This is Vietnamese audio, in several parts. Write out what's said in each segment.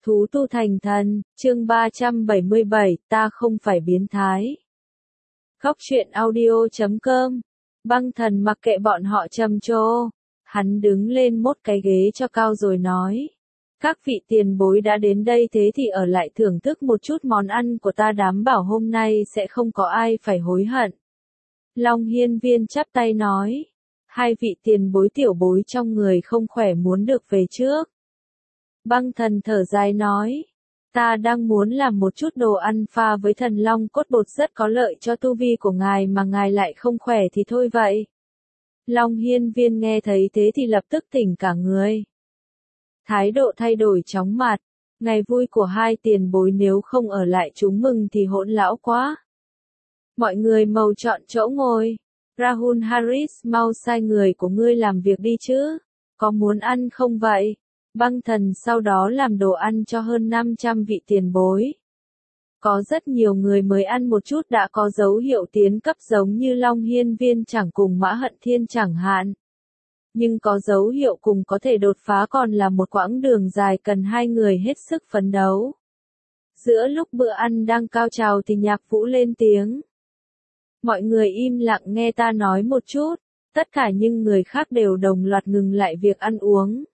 Thú tu thành thần, chương 377, ta không phải biến thái. Góc truyện audio.com. Băng thần mặc kệ bọn họ trầm trồ. Hắn đứng lên mốt cái ghế cho cao rồi nói. Các vị tiền bối đã đến đây thế thì ở lại thưởng thức một chút món ăn của ta, đảm bảo hôm nay sẽ không có ai phải hối hận. Long Hiên Viên chắp tay nói. Hai vị tiền bối tiểu bối trong người không khỏe muốn được về trước. Băng thần thở dài nói. Ta đang muốn làm một chút đồ ăn pha với thần long cốt bột rất có lợi cho tu vi của ngài mà ngài lại không khỏe thì thôi vậy. Long Hiên Viên nghe thấy thế thì lập tức tỉnh cả người. Thái độ thay đổi chóng mặt. Ngày vui của hai tiền bối nếu không ở lại chúng mừng thì hỗn lão quá. Mọi người mau chọn chỗ ngồi. Rahul Harris, mau sai người của ngươi làm việc đi chứ. Có muốn ăn không vậy? Băng thần sau đó làm đồ ăn cho hơn 500 vị tiền bối. Có rất nhiều người mới ăn một chút đã có dấu hiệu tiến cấp giống như Long Hiên Viên chẳng cùng Mã Hận Thiên chẳng hạn. Nhưng có dấu hiệu cùng có thể đột phá còn là một quãng đường dài cần hai người hết sức phấn đấu. Giữa lúc bữa ăn đang cao trào thì Nhạc Vũ lên tiếng. Mọi người im lặng nghe ta nói một chút, tất cả những người khác đều đồng loạt ngừng lại việc ăn uống.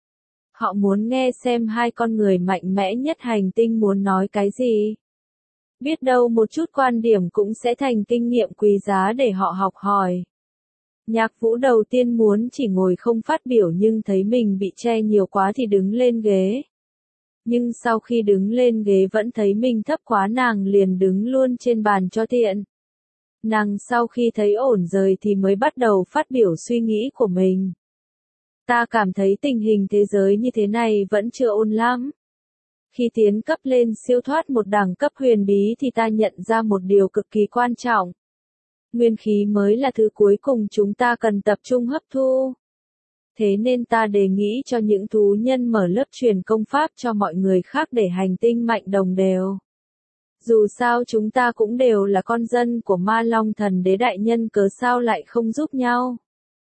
Họ muốn nghe xem hai con người mạnh mẽ nhất hành tinh muốn nói cái gì. Biết đâu một chút quan điểm cũng sẽ thành kinh nghiệm quý giá để họ học hỏi. Nhạc Vũ đầu tiên muốn chỉ ngồi không phát biểu nhưng thấy mình bị che nhiều quá thì đứng lên ghế. Nhưng sau khi đứng lên ghế vẫn thấy mình thấp quá, nàng liền đứng luôn trên bàn cho tiện. Nàng sau khi thấy ổn rồi thì mới bắt đầu phát biểu suy nghĩ của mình. Ta cảm thấy tình hình thế giới như thế này vẫn chưa ổn lắm. Khi tiến cấp lên siêu thoát một đẳng cấp huyền bí thì ta nhận ra một điều cực kỳ quan trọng. Nguyên khí mới là thứ cuối cùng chúng ta cần tập trung hấp thu. Thế nên ta đề nghị cho những thú nhân mở lớp truyền công pháp cho mọi người khác để hành tinh mạnh đồng đều. Dù sao chúng ta cũng đều là con dân của Ma Long Thần Đế đại nhân, cớ sao lại không giúp nhau.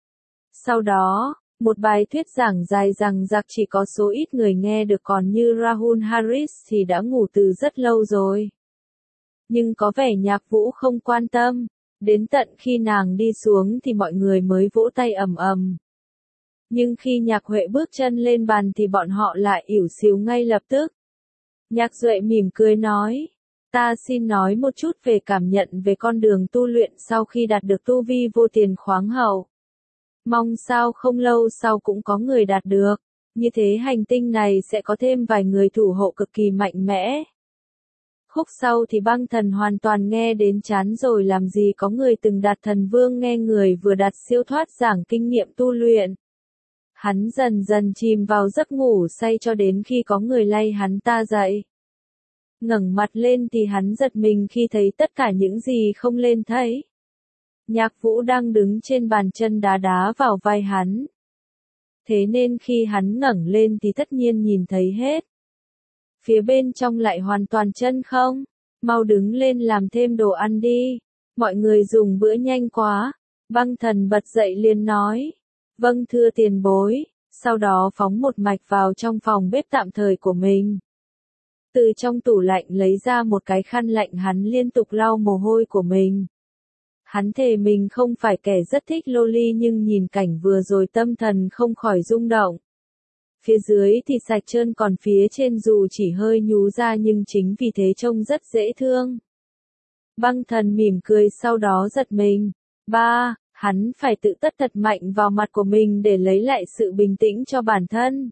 Sau đó, một bài thuyết giảng dài dằng dặc chỉ có số ít người nghe được, còn như Rahul Harris thì đã ngủ từ rất lâu rồi. Nhưng có vẻ Nhạc Vũ không quan tâm, đến tận khi nàng đi xuống thì mọi người mới vỗ tay ầm ầm. Nhưng khi Nhạc Huệ bước chân lên bàn thì bọn họ lại ỉu xìu ngay lập tức. Nhạc Duệ mỉm cười nói. Ta xin nói một chút về cảm nhận về con đường tu luyện sau khi đạt được tu vi vô tiền khoáng hậu. Mong sao không lâu sau cũng có người đạt được, như thế hành tinh này sẽ có thêm vài người thủ hộ cực kỳ mạnh mẽ. Khúc sau thì băng thần hoàn toàn nghe đến chán rồi, làm gì có người từng đạt thần vương nghe người vừa đạt siêu thoát giảng kinh nghiệm tu luyện. Hắn dần dần chìm vào giấc ngủ say cho đến khi có người lay hắn ta dậy. Ngẩng mặt lên thì hắn giật mình khi thấy tất cả những gì không lên thấy. Nhạc Vũ đang đứng trên bàn, chân đá đá vào vai hắn. Thế nên khi hắn ngẩng lên thì tất nhiên nhìn thấy hết. Phía bên trong lại hoàn toàn chân không. Mau đứng lên làm thêm đồ ăn đi. Mọi người dùng bữa nhanh quá. Băng thần bật dậy liền nói. Vâng thưa tiền bối. Sau đó phóng một mạch vào trong phòng bếp tạm thời của mình. Từ trong tủ lạnh lấy ra một cái khăn lạnh, hắn liên tục lau mồ hôi của mình. Hắn thề mình không phải kẻ rất thích loli nhưng nhìn cảnh vừa rồi tâm thần không khỏi rung động. Phía dưới thì sạch trơn còn phía trên dù chỉ hơi nhú ra nhưng chính vì thế trông rất dễ thương. Băng thần mỉm cười sau đó giật mình. Hắn phải tự tất thật mạnh vào mặt của mình để lấy lại sự bình tĩnh cho bản thân.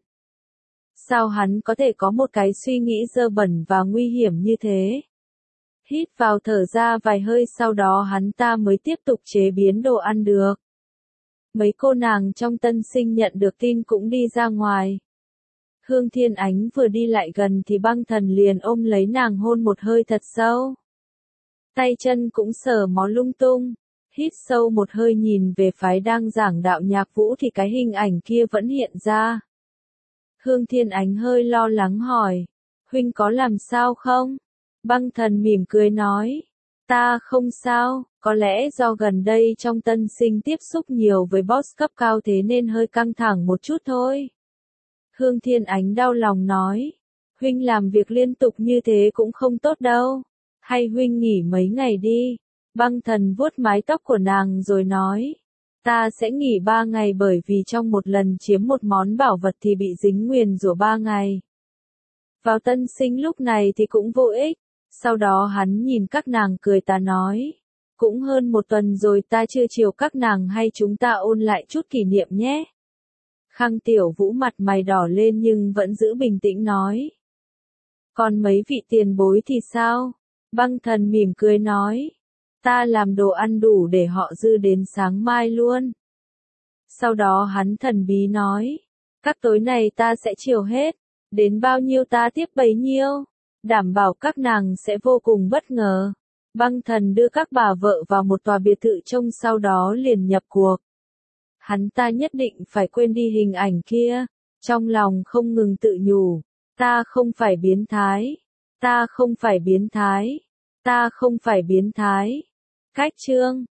Sao hắn có thể có một cái suy nghĩ dơ bẩn và nguy hiểm như thế? Hít vào thở ra vài hơi sau đó hắn ta mới tiếp tục chế biến đồ ăn được. Mấy cô nàng trong tân sinh nhận được tin cũng đi ra ngoài. Hương Thiên Ánh vừa đi lại gần thì băng thần liền ôm lấy nàng hôn một hơi thật sâu. Tay chân cũng sờ mó lung tung. Hít sâu một hơi nhìn về phái đang giảng đạo Nhạc Vũ thì cái hình ảnh kia vẫn hiện ra. Hương Thiên Ánh hơi lo lắng hỏi. Huynh có làm sao không? Băng thần mỉm cười nói. Ta không sao, có lẽ do gần đây trong tân sinh tiếp xúc nhiều với boss cấp cao thế nên hơi căng thẳng một chút thôi. Hương Thiên Ánh đau lòng nói. Huynh làm việc liên tục như thế cũng không tốt đâu. Hay huynh nghỉ mấy ngày đi. Băng thần vuốt mái tóc của nàng rồi nói. Ta sẽ nghỉ 3 ngày bởi vì trong một lần chiếm một món bảo vật thì bị dính nguyền rủa 3 ngày. Vào tân sinh lúc này thì cũng vô ích. Sau đó hắn nhìn các nàng cười ta nói. Cũng hơn một tuần rồi ta chưa chiều các nàng hay chúng ta ôn lại chút kỷ niệm nhé. Khang Tiểu Vũ mặt mày đỏ lên nhưng vẫn giữ bình tĩnh nói. Còn mấy vị tiền bối thì sao? Băng thần mỉm cười nói. Ta làm đồ ăn đủ để họ dư đến sáng mai luôn. Sau đó hắn thần bí nói. Các tối này ta sẽ chiều hết. Đến bao nhiêu ta tiếp bấy nhiêu. Đảm bảo các nàng sẽ vô cùng bất ngờ. Băng thần đưa các bà vợ vào một tòa biệt thự trông sau đó liền nhập cuộc. Hắn ta nhất định phải quên đi hình ảnh kia. Trong lòng không ngừng tự nhủ. Ta không phải biến thái. Ta không phải biến thái. Ta không phải biến thái. Cách chương